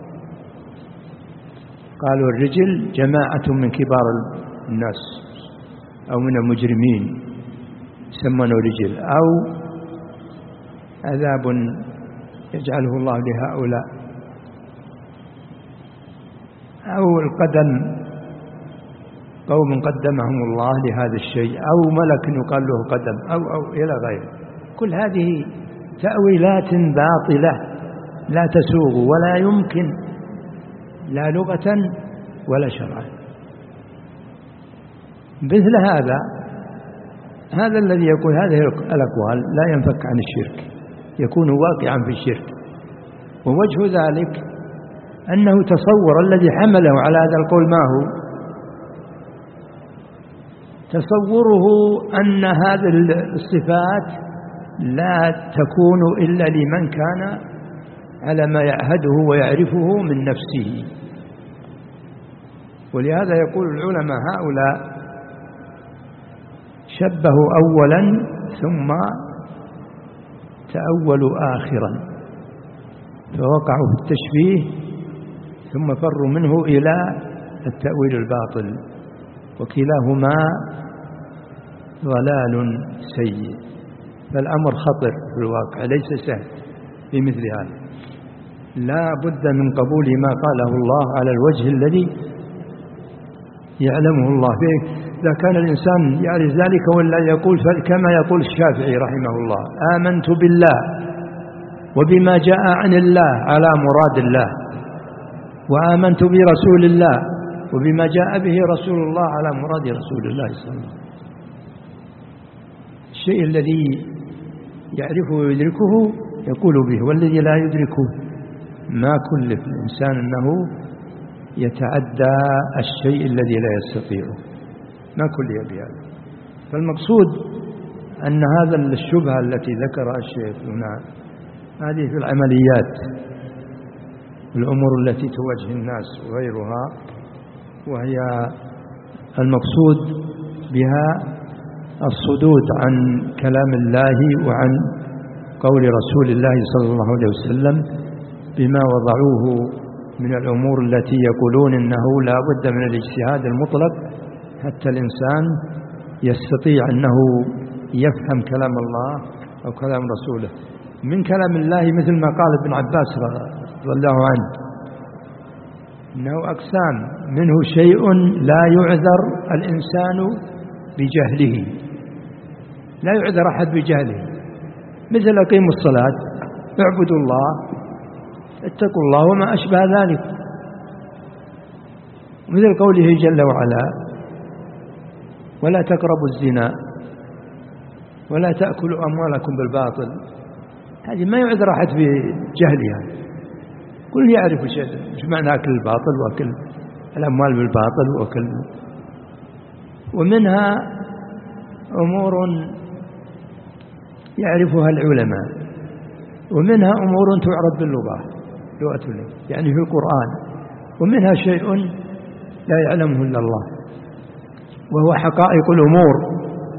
قالوا الرجل جماعة من كبار الناس أو من المجرمين يسمونه رجل، أو عذاب يجعله الله لهؤلاء، أو القدم قوم قدمهم الله لهذا الشيء، أو ملك يقال له قدم، أو إلى غيره. كل هذه تأويلات باطلة لا تسوغ ولا يمكن لا لغة ولا شرعا. مثل هذا الذي يقول هذه الأقوال لا ينفك عن الشرك، يكون واقعا في الشرك. ووجه ذلك أنه تصور الذي حمله على هذا القول ما هو؟ تصوره أن هذه الصفات لا تكون إلا لمن كان على ما يعهده ويعرفه من نفسه. ولهذا يقول العلماء هؤلاء شبهوا أولا ثم تأولوا آخرا، فوقعوا في التشبيه ثم فروا منه إلى التأويل الباطل، وكلاهما ضلال سيء. فالأمر خطر في الواقع، ليس سهل في مثل هذا. لا بد من قبول ما قاله الله على الوجه الذي يعلمه الله فيه. إذا كان الإنسان يعرف ذلك ولا يقول كما يقول الشافعي رحمه الله آمنت بالله وبما جاء عن الله على مراد الله، وآمنت برسول الله وبما جاء به رسول الله على مراد رسول الله صلى الله عليه وسلم. الشيء الذي يعرفه ويدركه يقول به، والذي لا يدركه ما كلف الإنسان أنه يتعدى الشيء الذي لا يستطيعه، ما كلف بهذا. فالمقصود أن هذا الشبهة التي ذكرها الشيخ هنا هذه في العمليات، الأمور التي تواجه الناس وغيرها، وهي المقصود بها الصدود عن كلام الله وعن قول رسول الله صلى الله عليه وسلم بما وضعوه من الأمور التي يقولون إنه لا بد من الاجتهاد المطلق حتى الإنسان يستطيع أنه يفهم كلام الله أو كلام رسوله. من كلام الله مثل ما قال ابن عباس رضي الله عنه إنه أقسام، منه شيء لا يعذر الإنسان بجهله، لا يعذر أحد بجهله، مثل أقيموا الصلاة، اعبدوا الله، اتقوا الله وما أشبه ذلك، مثل قوله جل وعلا ولا تقربوا الزنا ولا تأكلوا أموالكم بالباطل. هذه ما يعذر أحد بجهلها، كل يعرف ايش معنى أكل الباطل وأكل الأموال بالباطل وأكل. ومنها أمور يعرفها العلماء، ومنها أمور تعرف باللغة، لغة يعني في القرآن، ومنها شيء لا يعلمه إلا الله وهو حقائق الأمور،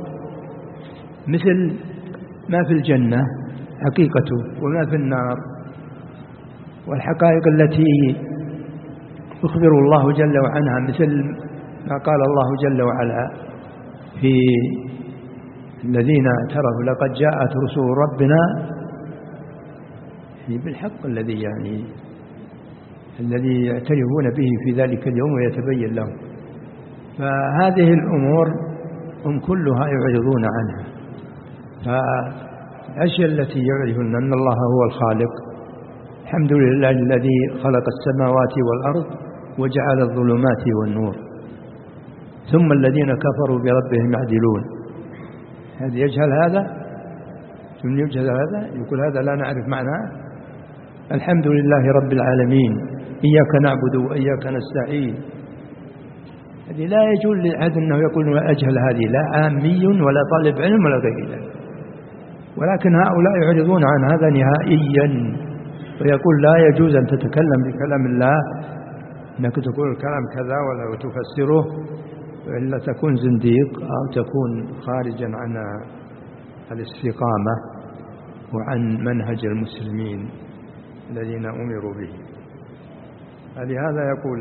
مثل ما في الجنة حقيقته وما في النار، والحقائق التي يخبر الله جل وعلا، مثل ما قال الله جل وعلا في الذين اعترفوا لقد جاءت رسل ربنا بالحق الذي يعني الذي يعترفون به في ذلك اليوم ويتبين لهم. فهذه الأمور هم كلها يعرضون عنها. فالأشياء التي يعرفون أن الله هو الخالق، الحمد لله الذي خلق السماوات والأرض وجعل الظلمات والنور ثم الذين كفروا بربهم يعدلون. هذا يجهل هذا؟ ثم يجهل هذا؟ يقول هذا لا نعرف معناه. الحمد لله رب العالمين، إياك نعبد وإياك نستعين. هذه لا يجوز لأحد أنه يقول أجهل هذه، لا عامي ولا طالب علم ولا غير ذلك، ولكن هؤلاء يعرضون عن هذا نهائيا، ويقول لا يجوز أن تتكلم بكلام الله، أنك تقول الكلام كذا ولا تفسره، وإلا تكون زنديق أو تكون خارجا عن الاستقامة وعن منهج المسلمين الذين أمروا به. فلهذا يقول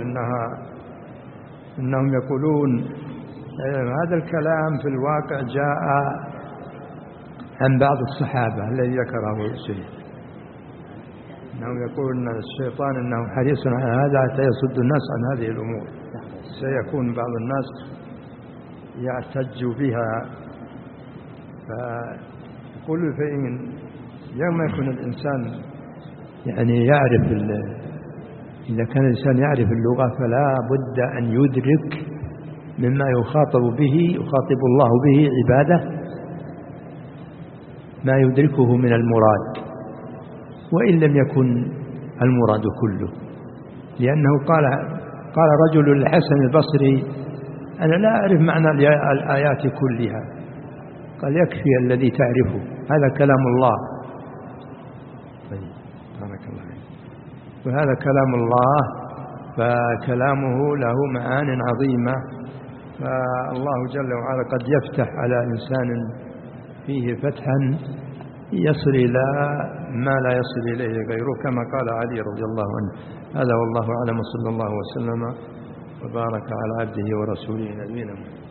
إنهم يقولون هذا الكلام في الواقع جاء عن بعض الصحابة الذي ذكره السيد، إنهم يقولون أن الشيطان إنه حريص على هذا حتى يصد الناس عن هذه الأمور، سيكون بعض الناس يعتج بها. فكل شيء يوم يكون الإنسان يعني يعرف، إذا كان الإنسان يعرف اللغة فلا بد أن يدرك مما يخاطب الله به عباده ما يدركه من المراد، وإن لم يكن المراد كله. لأنه قال رجل للحسن البصري أنا لا أعرف معنى الآيات كلها، قال يكفي الذي تعرفه، هذا كلام الله. بارك الله فيك. وهذا كلام الله، فكلامه له معان عظيمة، فالله جل وعلا قد يفتح على إنسان فيه فتحا يصل إلى ما لا يصل إليه غيره، كما قال علي رضي الله عنه. هذا والله أعلم، صلى الله وسلم وبارك على عبده ورسوله نبينا محمد.